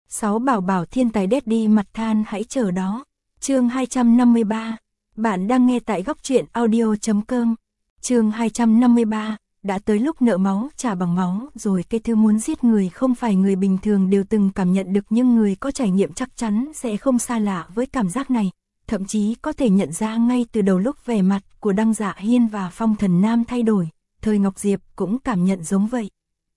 6 bảo bảo thiên tài Daddy mặt than hãy chờ đó. Chương 253. Bạn đang nghe tại góc truyện audio.com. Chương 253. Đã tới lúc nợ máu trả bằng máu rồi. Cái thứ muốn giết người không phải người bình thường đều từng cảm nhận được, nhưng người có trải nghiệm chắc chắn sẽ không xa lạ với cảm giác này. Thậm chí có thể nhận ra ngay từ đầu lúc vẻ mặt của Đăng Dạ Hiên và Phong Thần Nam thay đổi. Thời Ngọc Diệp cũng cảm nhận giống vậy.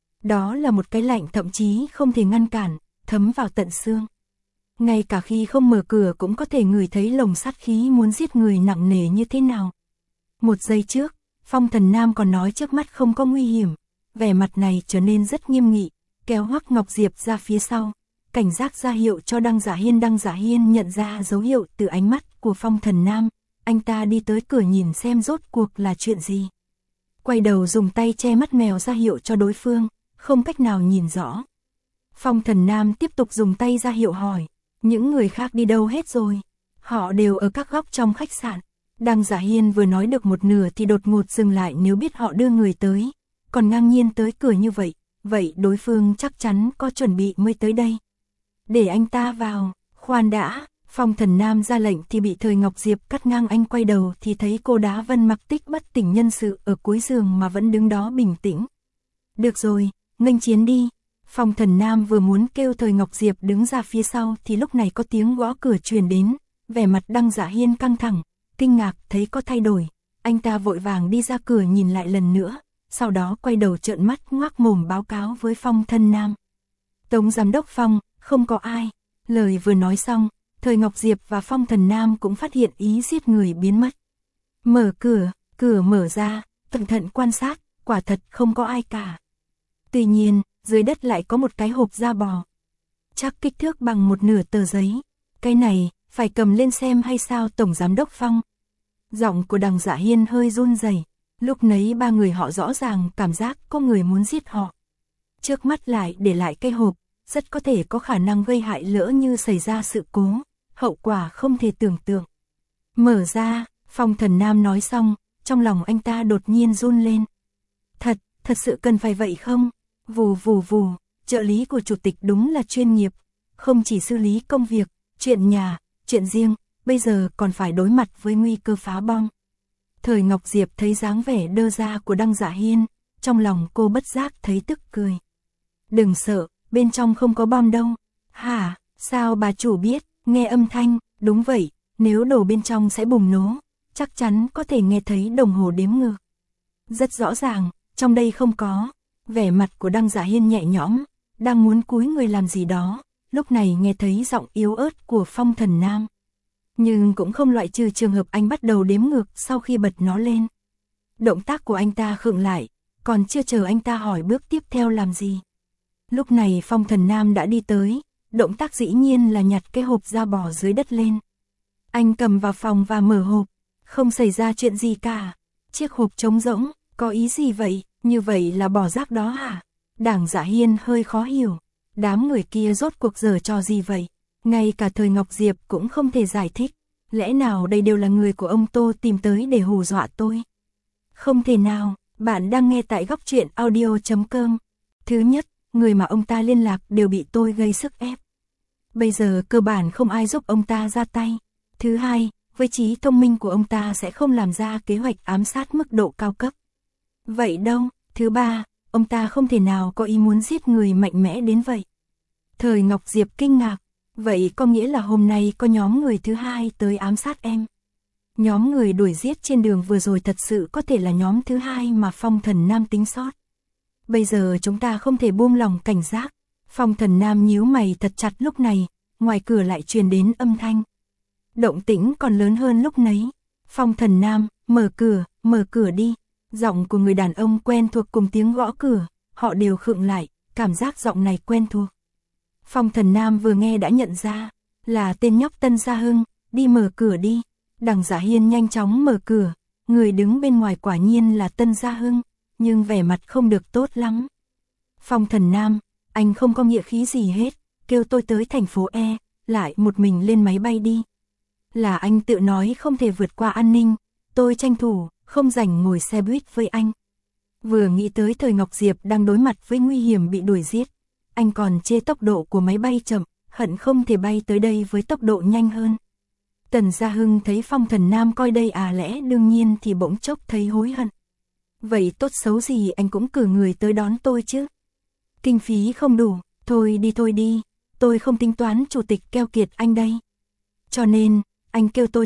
Đó là một cái lạnh thậm chí không thể ngăn cản, thấm vào tận xương. Ngay cả khi không mở cửa cũng có thể ngửi thấy lồng sát khí muốn giết người nặng nề như thế nào. Một giây trước, Phong Thần Nam còn nói trước mắt không có nguy hiểm, vẻ mặt này trở nên rất nghiêm nghị, kéo Hoắc Ngọc Diệp ra phía sau, cảnh giác ra hiệu cho Đăng Dạ Hiên. Đăng Dạ Hiên nhận ra dấu hiệu từ ánh mắt của Phong Thần Nam, anh ta đi tới cửa nhìn xem rốt cuộc là chuyện gì. Quay đầu dùng tay che mắt mèo ra hiệu cho đối phương, không cách nào nhìn rõ. Phong Thần Nam tiếp tục dùng tay ra hiệu hỏi, những người khác đi đâu hết rồi? Họ đều ở các góc trong khách sạn. Đăng Dạ Hiên vừa nói được một nửa thì đột ngột dừng lại. Nếu biết họ đưa người tới, còn ngang nhiên tới cửa như vậy, vậy đối phương chắc chắn có chuẩn bị mới tới đây. Để anh ta vào. Khoan đã. Phong Thần Nam ra lệnh thì bị Thời Ngọc Diệp cắt ngang. Anh quay đầu thì thấy cô Đá Vân mặc tích bất tỉnh nhân sự ở cuối giường mà vẫn đứng đó bình tĩnh. Được rồi, nghênh chiến đi. Phong Thần Nam vừa muốn kêu Thời Ngọc Diệp đứng ra phía sau thì lúc này có tiếng gõ cửa truyền đến. Vẻ mặt Đăng Dạ Hiên căng thẳng, kinh ngạc thấy có thay đổi. Anh ta vội vàng đi ra cửa nhìn lại lần nữa, sau đó quay đầu trợn mắt ngoác mồm báo cáo với Phong Thần Nam. Tống giám đốc Phong, không có ai. Lời vừa nói xong, Thời Ngọc Diệp và Phong Thần Nam cũng phát hiện ý giết người biến mất. Mở cửa, cửa mở ra, cẩn thận quan sát, quả thật không có ai cả. Tuy nhiên, dưới đất lại có một cái hộp da bò. Chắc kích thước bằng một nửa tờ giấy. Cái này, phải cầm lên xem hay sao Tổng Giám đốc Phong? Giọng của Đăng Dạ Hiên hơi run rẩy. Lúc nấy ba người họ rõ ràng cảm giác có người muốn giết họ. Trước mắt lại để lại cái hộp, rất có thể có khả năng gây hại lỡ như xảy ra sự cố, hậu quả không thể tưởng tượng. Mở ra, Phong Thần Nam nói xong, trong lòng anh ta đột nhiên run lên. Thật sự cần phải vậy không? Vù vù vù, trợ lý của chủ tịch đúng là chuyên nghiệp, không chỉ xử lý công việc, chuyện nhà, chuyện riêng, bây giờ còn phải đối mặt với nguy cơ phá bom. Thời Ngọc Diệp thấy dáng vẻ đơ ra của Đăng Dạ Hiên, trong lòng cô bất giác thấy tức cười. Đừng sợ, bên trong không có bom đâu. Hả, sao bà chủ biết? Nghe âm thanh, đúng vậy, nếu đổ bên trong sẽ bùng nổ, chắc chắn có thể nghe thấy đồng hồ đếm ngược. Rất rõ ràng, trong đây không có. Vẻ mặt của Đăng Dạ Hiên nhẹ nhõm, đang muốn cúi người làm gì đó, lúc này nghe thấy giọng yếu ớt của Phong Thần Nam. Nhưng cũng không loại trừ trường hợp anh bắt đầu đếm ngược sau khi bật nó lên. Động tác của anh ta khựng lại, còn chưa chờ anh ta hỏi bước tiếp theo làm gì. Lúc này Phong Thần Nam đã đi tới, động tác dĩ nhiên là nhặt cái hộp da bò dưới đất lên. Anh cầm vào phòng và mở hộp, không xảy ra chuyện gì cả. Chiếc hộp trống rỗng, có ý gì vậy? Như vậy là bỏ rác đó hả? Đăng Dạ Hiên hơi khó hiểu. Đám người kia rốt cuộc giở trò gì vậy? Ngay cả Thời Ngọc Diệp cũng không thể giải thích. Lẽ nào đây đều là người của ông Tô tìm tới để hù dọa tôi? Không thể nào, bạn đang nghe tại góc truyện audio.com. Thứ nhất, người mà ông ta liên lạc đều bị tôi gây sức ép. Bây giờ cơ bản không ai giúp ông ta ra tay. Thứ hai, với trí thông minh của ông ta sẽ không làm ra kế hoạch ám sát mức độ cao cấp. Vậy đâu, thứ ba, ông ta không thể nào có ý muốn giết người mạnh mẽ đến vậy. Thời Ngọc Diệp kinh ngạc, vậy có nghĩa là hôm nay có nhóm người thứ hai tới ám sát em. Nhóm người đuổi giết trên đường vừa rồi thật sự có thể là nhóm thứ hai mà Phong Thần Nam tính sót. Bây giờ chúng ta không thể buông lòng cảnh giác. Phong Thần Nam nhíu mày thật chặt. Lúc này, ngoài cửa lại truyền đến âm thanh. Động tĩnh còn lớn hơn lúc nấy. Phong Thần Nam, mở cửa đi. Giọng của người đàn ông quen thuộc cùng tiếng gõ cửa, họ đều khựng lại, cảm giác giọng này quen thuộc. Phong Thần Nam vừa nghe đã nhận ra, là tên nhóc Tân Gia Hưng, đi mở cửa đi. Đăng Dạ Hiên nhanh chóng mở cửa, người đứng bên ngoài quả nhiên là Tân Gia Hưng, nhưng vẻ mặt không được tốt lắm. Phong Thần Nam, anh không có nghĩa khí gì hết, kêu tôi tới thành phố E, lại một mình lên máy bay đi. Là anh tự nói không thể vượt qua an ninh, tôi tranh thủ, không rảnh ngồi xe buýt với anh. Vừa nghĩ tới Thời Ngọc Diệp đang đối mặt với nguy hiểm bị đuổi giết, anh còn chê tốc độ của máy bay chậm, hận không thể bay tới đây với tốc độ nhanh hơn. Tần Gia Hưng thấy Phong Thần Nam coi đây lẽ đương nhiên thì bỗng chốc thấy hối hận. Vậy tốt xấu gì anh cũng cử người tới đón tôi chứ. Kinh phí không đủ, thôi đi, tôi không tính toán chủ tịch keo kiệt anh đây. Cho nên, anh kêu tôi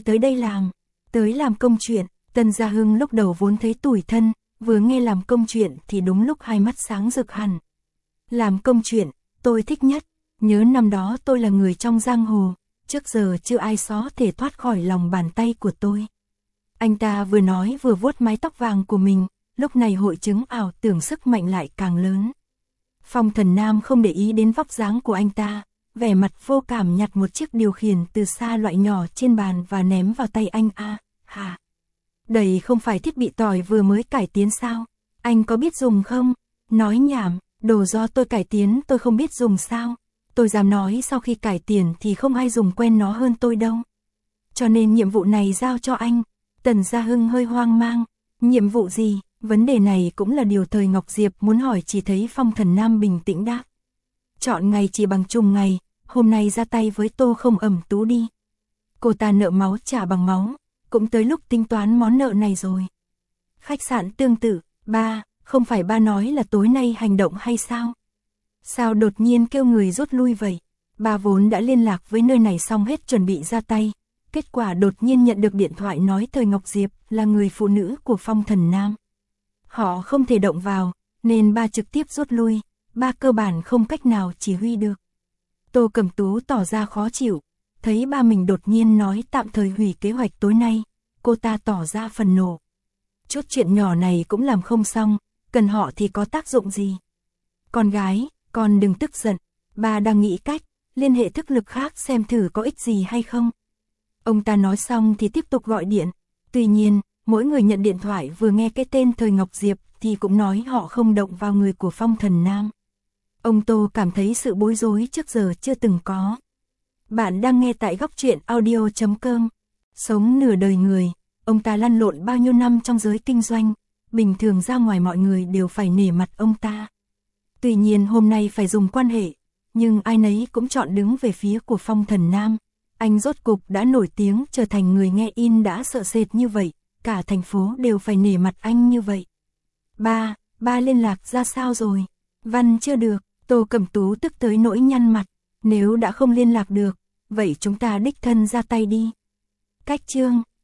tới làm công chuyện. Tần Gia Hưng lúc đầu vốn thấy tủi thân, vừa nghe làm công chuyện thì đúng lúc hai mắt sáng rực hẳn. Làm công chuyện, tôi thích nhất, nhớ năm đó tôi là người trong giang hồ, trước giờ chưa ai xó thể thoát khỏi lòng bàn tay của tôi. Anh ta vừa nói vừa vuốt mái tóc vàng của mình, lúc này hội chứng ảo tưởng sức mạnh lại càng lớn. Phong Thần Nam không để ý đến vóc dáng của anh ta, vẻ mặt vô cảm nhặt một chiếc điều khiển từ xa loại nhỏ trên bàn và ném vào tay anh. Hả? Đây không phải thiết bị tỏi vừa mới cải tiến sao? Anh có biết dùng không? Nói nhảm, đồ do tôi cải tiến tôi không biết dùng sao? Tôi dám nói sau khi cải tiến thì không ai dùng quen nó hơn tôi đâu. Cho nên nhiệm vụ này giao cho anh. Tần Gia Hưng hơi hoang mang. Nhiệm vụ gì? Vấn đề này cũng là điều Thời Ngọc Diệp muốn hỏi, chỉ thấy Phong Thần Nam bình tĩnh đáp. Chọn ngày chỉ bằng trùng ngày, hôm nay ra tay với Tô Không Ẩm Tú đi. Cô ta nợ máu trả bằng máu, cũng tới lúc tính toán món nợ này rồi. Khách sạn tương tự, ba, không phải ba nói là tối nay hành động hay sao? Sao đột nhiên kêu người rút lui vậy? Ba vốn đã liên lạc với nơi này xong hết chuẩn bị ra tay. Kết quả đột nhiên nhận được điện thoại nói Thời Ngọc Diệp là người phụ nữ của Phong Thần Nam. Họ không thể động vào, nên ba trực tiếp rút lui, ba cơ bản không cách nào chỉ huy được. Tô Cẩm Tú tỏ ra khó chịu, thấy ba mình đột nhiên nói tạm thời hủy kế hoạch tối nay, cô ta tỏ ra phần nộ. Chút chuyện nhỏ này cũng làm không xong, cần họ thì có tác dụng gì? Con gái, con đừng tức giận, ba đang nghĩ cách, liên hệ thức lực khác xem thử có ích gì hay không. Ông ta nói xong thì tiếp tục gọi điện, tuy nhiên, mỗi người nhận điện thoại vừa nghe cái tên Thời Ngọc Diệp thì cũng nói họ không động vào người của Phong Thần Nam. Ông Tô cảm thấy sự bối rối trước giờ chưa từng có. Bạn đang nghe tại góc truyện audio.com. Sống nửa đời người, ông ta lăn lộn bao nhiêu năm trong giới kinh doanh, bình thường ra ngoài mọi người đều phải nể mặt ông ta. Tuy nhiên hôm nay phải dùng quan hệ, nhưng ai nấy cũng chọn đứng về phía của Phong Thần Nam. Anh rốt cục đã nổi tiếng trở thành người nghe in đã sợ sệt như vậy, cả thành phố đều phải nể mặt anh như vậy. Ba liên lạc ra sao rồi? Văn chưa được, Tô Cẩm Tú tức tới nỗi nhăn mặt. Nếu đã không liên lạc được, vậy chúng ta đích thân ra tay đi. Cách chương